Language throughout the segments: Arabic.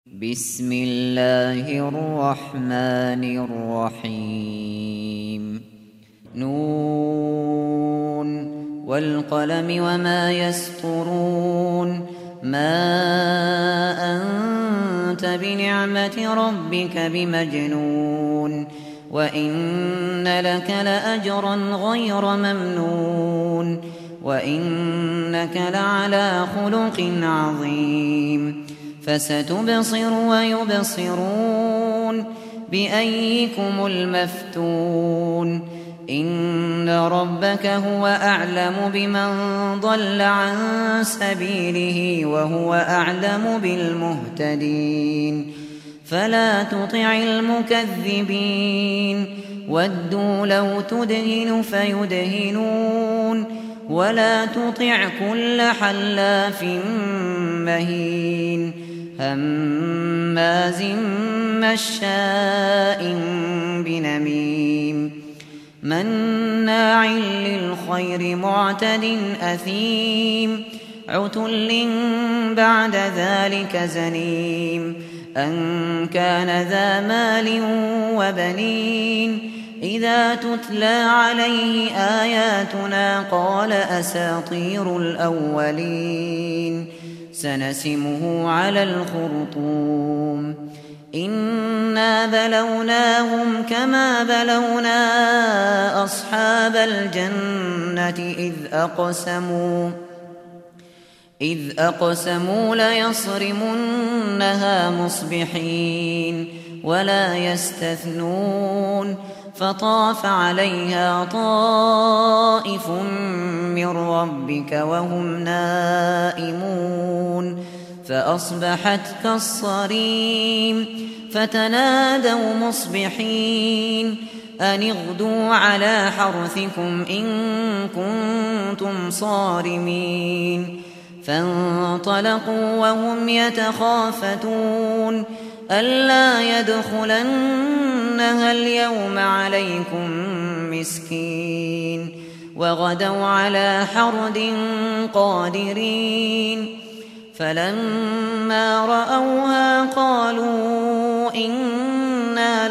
بسم الله الرحمن الرحيم نون والقلم وما يسطرون ما أنت بنعمة ربك بمجنون وإن لك لأجرا غير ممنون وإنك لعلى خلق عظيم فستبصر ويبصرون بأيكم المفتون إن ربك هو أعلم بمن ضل عن سبيله وهو أعلم بالمهتدين فلا تطع المكذبين ودوا لو تدهن فيدهنون ولا تطع كل حلاف مهين هماز مشاء بنميم مناع للخير معتد أثيم عتل بعد ذلك زنيم أن كان ذا مال وبنين إذا تتلى عليه آياتنا قال أساطير الأولين سنسمه على الخرطوم إنا بلوناهم كما بلونا أصحاب الجنة إذ أقسموا ليصرمنها مصبحين ولا يستثنون فطاف عليها طائف من ربك وهم نائمون فأصبحت كالصريم فتنادوا مصبحين أن اغدوا على حرثكم إن كنتم صارمين فانطلقوا وهم يتخافتون ألا يدخلنها اليوم عليكم مسكين وغدوا على حرد قادرين فلما رأوها قالوا إنا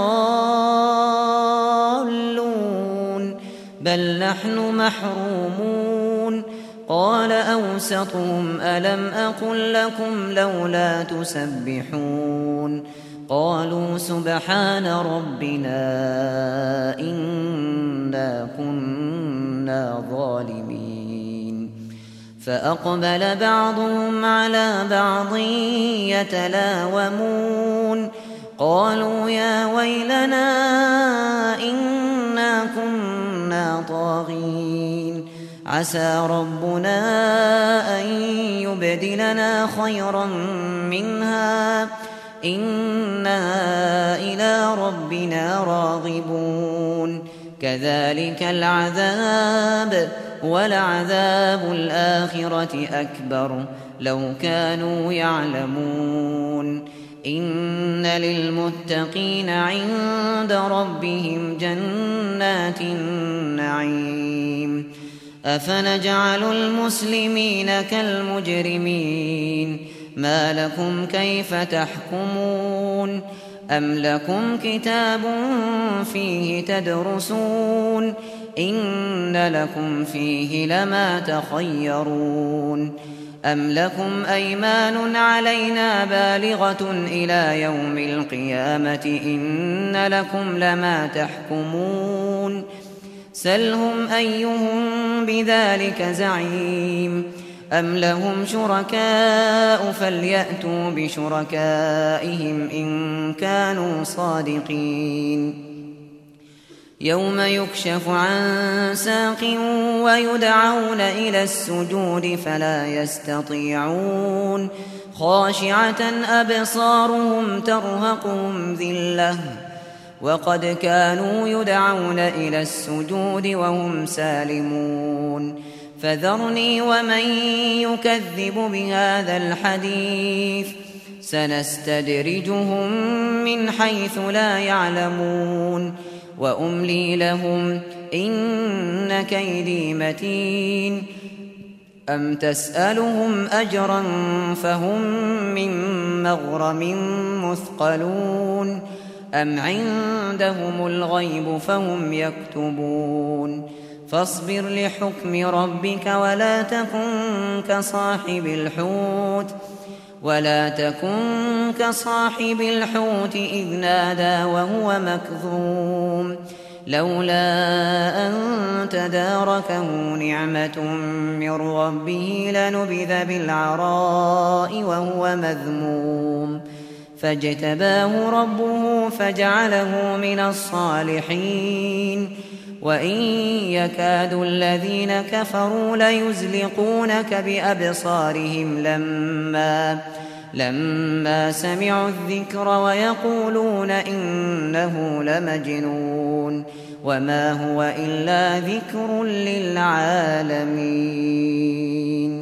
لضالون بل نحن محرومون قال أوسطهم ألم أقل لكم لولا تسبحون قالوا سبحان ربنا إنا كنا ظالمين فأقبل بعضهم على بعض يتلاومون قالوا يا ويلنا إنا كنا طاغين عسى ربنا أن يبدلنا خيرا منها إنا إلى ربنا راغبون كذلك العذاب ولعذاب الآخرة أكبر لو كانوا يعلمون إن للمتقين عند ربهم جنات النعيم أفنجعل المسلمين كالمجرمين ما لكم كيف تحكمون أم لكم كتاب فيه تدرسون إن لكم فيه لما تخيرون أم لكم أيمان علينا بالغة إلى يوم القيامة إن لكم لما تحكمون سلهم أيهم بذلك زعيم أم لهم شركاء فليأتوا بشركائهم إن كانوا صادقين يوم يكشف عن ساق ويدعون إلى السجود فلا يستطيعون خاشعة أبصارهم ترهقهم ذلة وقد كانوا يدعون إلى السجود وهم سالمون فذرني ومن يكذب بهذا الحديث سنستدرجهم من حيث لا يعلمون وأملي لهم إن كيدي متين أم تسألهم أجرا فهم من مغرم مثقلون أم عندهم الغيب فهم يكتبون فاصبر لحكم ربك ولا تكن كصاحب الحوت إذ نادى وهو مكظوم لولا أن تداركه نعمة من ربه لنبذ بالعراء وهو مذموم فاجتباه ربه فجعله من الصالحين وإن يكاد الذين كفروا ليزلقونك بأبصارهم لما سمعوا الذكر ويقولون إنه لمجنون وما هو إلا ذكر للعالمين.